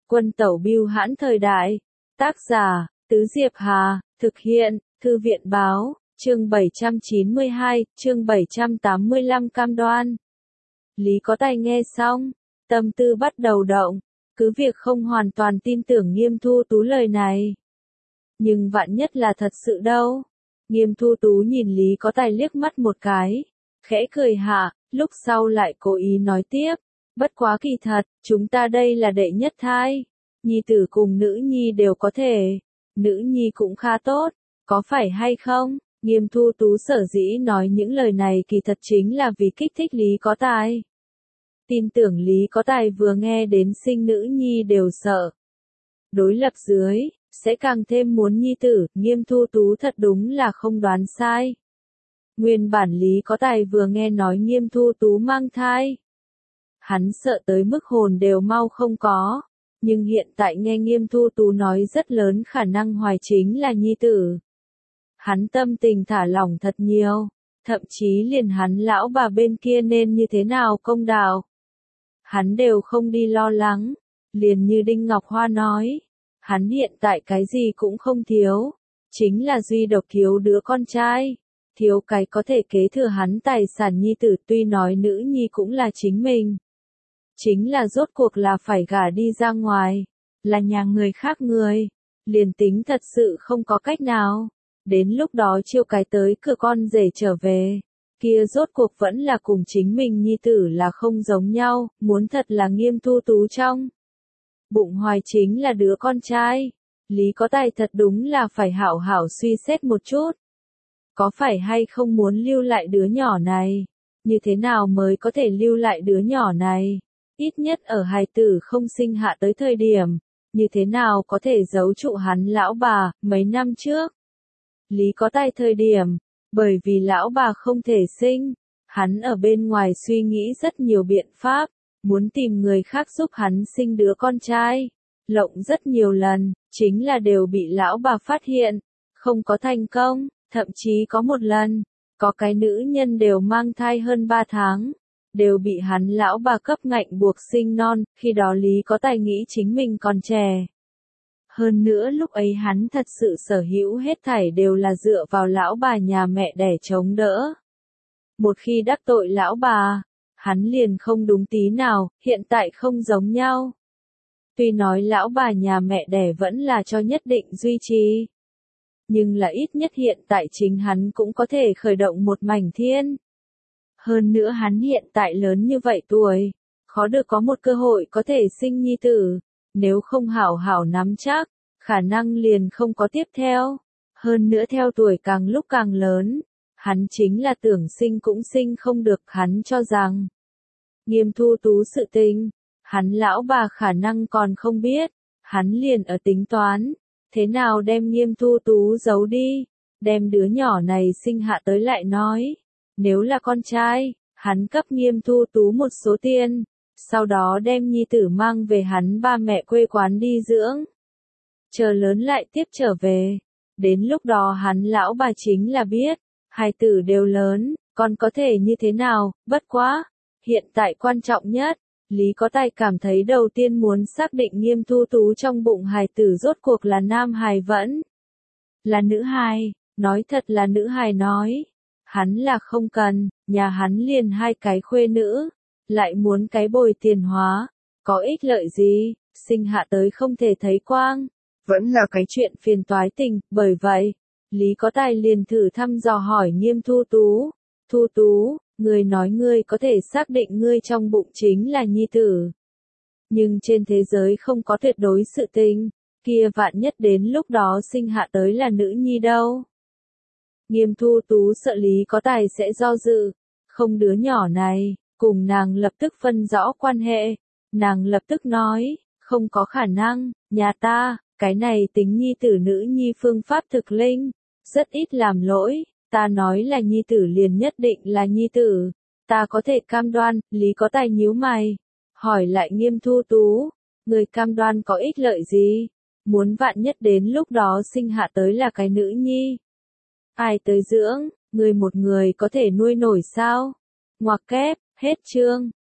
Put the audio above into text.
Quân tẩu bưu hãn thời đại. Tác giả, Tứ Diệp Hà, thực hiện, Thư viện báo, chương 792, chương 785 cam đoan. Lý Có Tài nghe xong, tâm tư bắt đầu động, cứ việc không hoàn toàn tin tưởng Nghiêm Thu Tú lời này. Nhưng vạn nhất là thật sự đâu. Nghiêm Thu Tú nhìn Lý Có Tài liếc mắt một cái, khẽ cười hạ, lúc sau lại cố ý nói tiếp. Bất quá kỳ thật, chúng ta đây là đệ nhất thai. Nhi tử cùng nữ nhi đều có thể. Nữ nhi cũng khá tốt, có phải hay không? Nghiêm Thu Tú sở dĩ nói những lời này kỳ thật chính là vì kích thích Lý Có Tài. Tin tưởng Lý Có Tài vừa nghe đến sinh nữ nhi đều sợ. Đối lập dưới, sẽ càng thêm muốn nhi tử, Nghiêm Thu Tú thật đúng là không đoán sai. Nguyên bản Lý Có Tài vừa nghe nói Nghiêm Thu Tú mang thai. Hắn sợ tới mức hồn đều mau không có. Nhưng hiện tại nghe Nghiêm Thu Tú nói rất lớn khả năng hoài chính là nhi tử. Hắn tâm tình thả lỏng thật nhiều, thậm chí liền hắn lão bà bên kia nên như thế nào công đạo. Hắn đều không đi lo lắng, liền như Đinh Ngọc Hoa nói. Hắn hiện tại cái gì cũng không thiếu, chính là duy độc thiếu đứa con trai. Thiếu cái có thể kế thừa hắn tài sản nhi tử, tuy nói nữ nhi cũng là chính mình. Chính là rốt cuộc là phải gả đi ra ngoài, là nhà người khác người, liền tính thật sự không có cách nào. Đến lúc đó chiêu cái tới cửa con rể trở về, kia rốt cuộc vẫn là cùng chính mình nhi tử là không giống nhau, muốn thật là Nghiêm Thu Tú trong bụng hoài chính là đứa con trai. Lý Có Tài thật đúng là phải hảo hảo suy xét một chút. Có phải hay không muốn lưu lại đứa nhỏ này? Như thế nào mới có thể lưu lại đứa nhỏ này? Ít nhất ở hài tử không sinh hạ tới thời điểm, như thế nào có thể giấu trụ hắn lão bà, mấy năm trước. Lý Có Tài thời điểm, bởi vì lão bà không thể sinh, hắn ở bên ngoài suy nghĩ rất nhiều biện pháp, muốn tìm người khác giúp hắn sinh đứa con trai. Lộng rất nhiều lần, chính là đều bị lão bà phát hiện, không có thành công, thậm chí có một lần, có cái nữ nhân đều mang thai hơn 3 tháng. Đều bị hắn lão bà cấp ngạnh buộc sinh non, khi đó Lý Có Tài nghĩ chính mình còn trẻ. Hơn nữa lúc ấy hắn thật sự sở hữu hết thảy đều là dựa vào lão bà nhà mẹ đẻ chống đỡ. Một khi đắc tội lão bà, hắn liền không đúng tí nào, hiện tại không giống nhau. Tuy nói lão bà nhà mẹ đẻ vẫn là cho nhất định duy trì. Nhưng là ít nhất hiện tại chính hắn cũng có thể khởi động một mảnh thiên. Hơn nữa hắn hiện tại lớn như vậy tuổi, khó được có một cơ hội có thể sinh nhi tử, nếu không hảo hảo nắm chắc, khả năng liền không có tiếp theo. Hơn nữa theo tuổi càng lúc càng lớn, hắn chính là tưởng sinh cũng sinh không được, hắn cho rằng Nghiêm Thu Tú sự tình, hắn lão bà khả năng còn không biết, hắn liền ở tính toán, thế nào đem Nghiêm Thu Tú giấu đi, đem đứa nhỏ này sinh hạ tới lại nói. Nếu là con trai, hắn cấp Nghiêm Thu Tú một số tiền, sau đó đem nhi tử mang về hắn ba mẹ quê quán đi dưỡng. Chờ lớn lại tiếp trở về. Đến lúc đó hắn lão bà chính là biết, hai tử đều lớn, còn có thể như thế nào, bất quá. Hiện tại quan trọng nhất, Lý Có Tài cảm thấy đầu tiên muốn xác định Nghiêm Thu Tú trong bụng hài tử rốt cuộc là nam hài vẫn là nữ hài, nói thật là nữ hài nói. Hắn là không cần, nhà hắn liền 2 cái khuê nữ, lại muốn cái bồi tiền hóa, có ích lợi gì, sinh hạ tới không thể thấy quang, vẫn là cái chuyện phiền toái tình, bởi vậy, Lý Có Tài liền thử thăm dò hỏi Nghiêm Thu Tú. Thu Tú, ngươi nói ngươi có thể xác định ngươi trong bụng chính là nhi tử. Nhưng trên thế giới không có tuyệt đối sự tình, kia vạn nhất đến lúc đó sinh hạ tới là nữ nhi đâu. Nghiêm Thu Tú sợ Lý Có Tài sẽ do dự, không đứa nhỏ này, cùng nàng lập tức phân rõ quan hệ. Nàng lập tức nói, không có khả năng, nhà ta, cái này tính nhi tử nữ nhi phương pháp thực linh, rất ít làm lỗi, ta nói là nhi tử liền nhất định là nhi tử, ta có thể cam đoan. Lý Có Tài nhíu mày, hỏi lại Nghiêm Thu Tú, người cam đoan có ích lợi gì, muốn vạn nhất đến lúc đó sinh hạ tới là cái nữ nhi. Ai tới dưỡng, người một người có thể nuôi nổi sao? Ngoặc kép, hết chương.